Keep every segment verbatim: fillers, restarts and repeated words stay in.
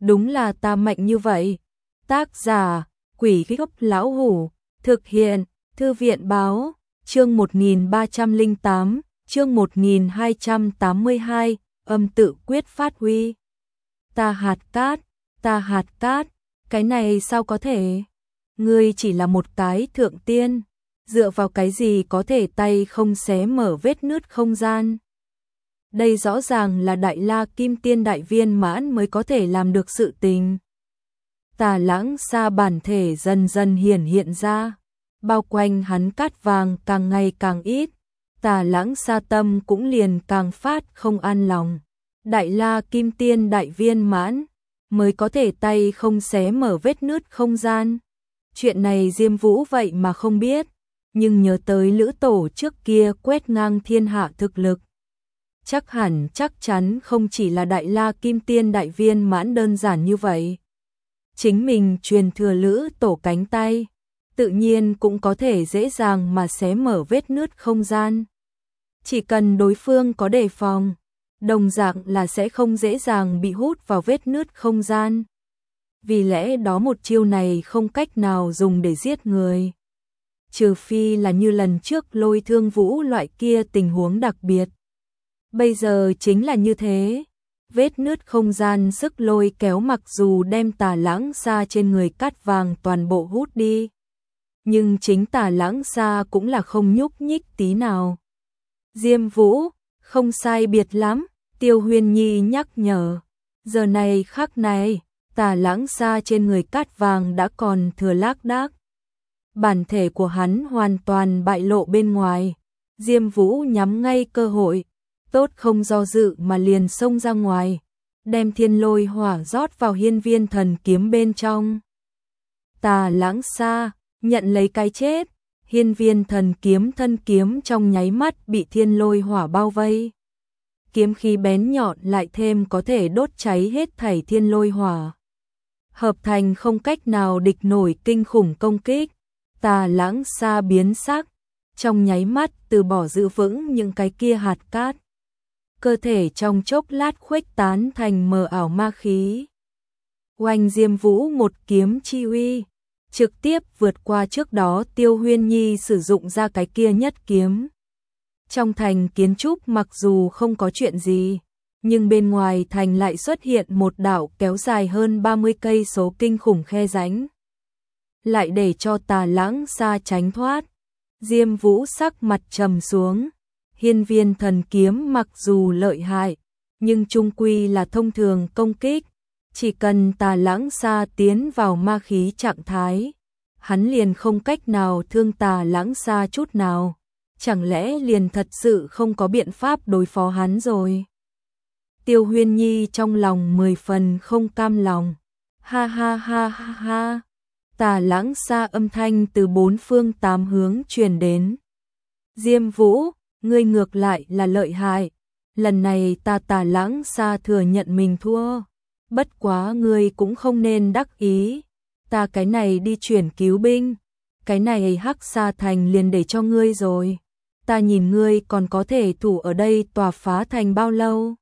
đúng là ta mạnh như vậy. Tác giả, Quỷ Gốc Lão Hủ, thực hiện, Thư viện Báo, chương một nghìn ba trăm lẻ tám, chương một nghìn hai trăm tám mươi hai, âm tự quyết phát huy. Ta hạt cát, ta hạt cát, cái này sao có thể? Ngươi chỉ là một cái thượng tiên, dựa vào cái gì có thể tay không xé mở vết nứt không gian? Đây rõ ràng là Đại La Kim Tiên Đại Viên Mãn mới có thể làm được sự tình. Tà Lãng Sa bản thể dần dần hiển hiện ra, bao quanh hắn cát vàng càng ngày càng ít, Tà Lãng Sa tâm cũng liền càng phát không an lòng. Đại La Kim Tiên Đại Viên Mãn mới có thể tay không xé mở vết nứt không gian. Chuyện này Diêm Vũ vậy mà không biết, nhưng nhớ tới Lữ Tổ trước kia quét ngang thiên hạ thực lực, chắc hẳn chắc chắn không chỉ là Đại La Kim Tiên Đại Viên Mãn đơn giản như vậy. Chính mình truyền thừa Lữ Tổ cánh tay, tự nhiên cũng có thể dễ dàng mà xé mở vết nứt không gian. Chỉ cần đối phương có đề phòng, đồng dạng là sẽ không dễ dàng bị hút vào vết nứt không gian. Vì lẽ đó một chiêu này không cách nào dùng để giết người. Trừ phi là như lần trước Lôi Thương Vũ loại kia tình huống đặc biệt. Bây giờ chính là như thế. Vết nứt không gian sức lôi kéo mặc dù đem Tà Lãng Sa trên người cát vàng toàn bộ hút đi, nhưng chính Tà Lãng Sa cũng là không nhúc nhích tí nào. Diêm Vũ, không sai biệt lắm, Tiêu Huyên Nhi nhắc nhở. Giờ này khắc này, Tà Lãng Sa trên người cát vàng đã còn thừa lác đác. Bản thể của hắn hoàn toàn bại lộ bên ngoài. Diêm Vũ nhắm ngay cơ hội, tốt không do dự mà liền xông ra ngoài, đem thiên lôi hỏa rót vào hiên viên thần kiếm bên trong. Tà Lãng Sa nhận lấy cái chết, hiên viên thần kiếm thân kiếm trong nháy mắt bị thiên lôi hỏa bao vây. Kiếm khí bén nhọn lại thêm có thể đốt cháy hết thảy thiên lôi hỏa, hợp thành không cách nào địch nổi kinh khủng công kích. Tà Lãng Sa biến sắc, trong nháy mắt từ bỏ giữ vững những cái kia hạt cát. Cơ thể trong chốc lát khuếch tán thành mờ ảo ma khí. Oanh, Diêm Vũ một kiếm chi uy, trực tiếp vượt qua trước đó Tiêu Huyên Nhi sử dụng ra cái kia nhất kiếm. Trong thành kiến trúc mặc dù không có chuyện gì, nhưng bên ngoài thành lại xuất hiện một đạo kéo dài hơn ba mươi cây số kinh khủng khe rãnh, lại để cho Tà Lãng Sa tránh thoát. Diêm Vũ sắc mặt trầm xuống. Hiên viên thần kiếm mặc dù lợi hại, nhưng chung quy là thông thường công kích. Chỉ cần Tà Lãng Sa tiến vào ma khí trạng thái, hắn liền không cách nào thương Tà Lãng Sa chút nào. Chẳng lẽ liền thật sự không có biện pháp đối phó hắn rồi? Tiêu Huyên Nhi trong lòng mười phần không cam lòng. Ha ha ha ha ha. Tà Lãng Sa âm thanh từ bốn phương tám hướng truyền đến. Diêm Vũ, ngươi ngược lại là lợi hại. Lần này ta Tà Lãng Sa thừa nhận mình thua. Bất quá ngươi cũng không nên đắc ý. Ta cái này đi chuyển cứu binh, cái này Hắc Sa thành liền để cho ngươi rồi. Ta nhìn ngươi còn có thể thủ ở đây tòa phá thành bao lâu.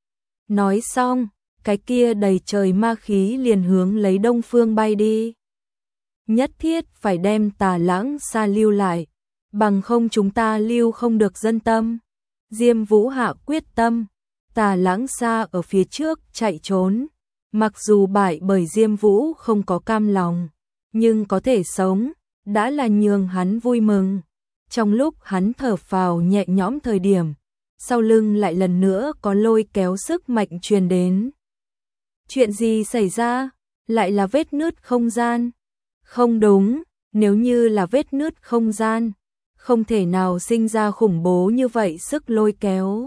Nói xong, cái kia đầy trời ma khí liền hướng lấy đông phương bay đi. Nhất thiết phải đem Tà Lãng Sa lưu lại, bằng không chúng ta lưu không được dân tâm. Diêm Vũ hạ quyết tâm. Tà Lãng Sa ở phía trước chạy trốn, mặc dù bại bởi Diêm Vũ không có cam lòng, nhưng có thể sống đã là nhường hắn vui mừng. Trong lúc hắn thở phào nhẹ nhõm thời điểm, sau lưng lại lần nữa có lôi kéo sức mạnh truyền đến. Chuyện gì xảy ra? Lại là vết nứt không gian? Không đúng, nếu như là vết nứt không gian, không thể nào sinh ra khủng bố như vậy sức lôi kéo.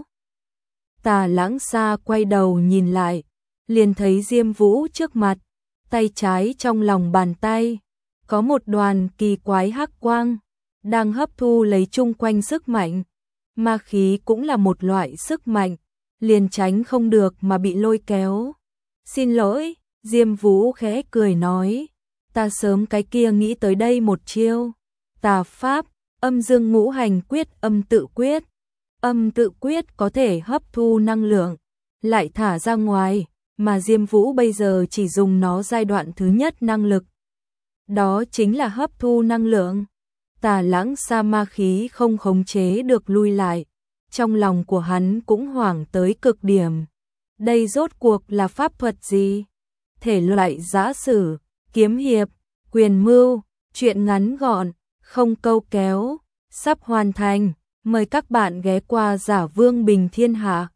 Tà Lãng Sa quay đầu nhìn lại, liền thấy Diêm Vũ trước mặt, tay trái trong lòng bàn tay, có một đoàn kỳ quái hắc quang, đang hấp thu lấy chung quanh sức mạnh. Ma khí cũng là một loại sức mạnh, liền tránh không được mà bị lôi kéo. Xin lỗi, Diêm Vũ khẽ cười nói, ta sớm cái kia nghĩ tới đây một chiêu. Tà pháp, âm dương ngũ hành quyết, âm tự quyết. Âm tự quyết có thể hấp thu năng lượng, lại thả ra ngoài, mà Diêm Vũ bây giờ chỉ dùng nó giai đoạn thứ nhất năng lực. Đó chính là hấp thu năng lượng. Tà Lãng Sa ma khí không khống chế được lui lại, trong lòng của hắn cũng hoảng tới cực điểm. Đây rốt cuộc là pháp thuật gì? Thể loại giã sử, kiếm hiệp, quyền mưu, truyện ngắn gọn, không câu kéo, sắp hoàn thành. Mời các bạn ghé qua Giả Vương Bình Thiên Hạ.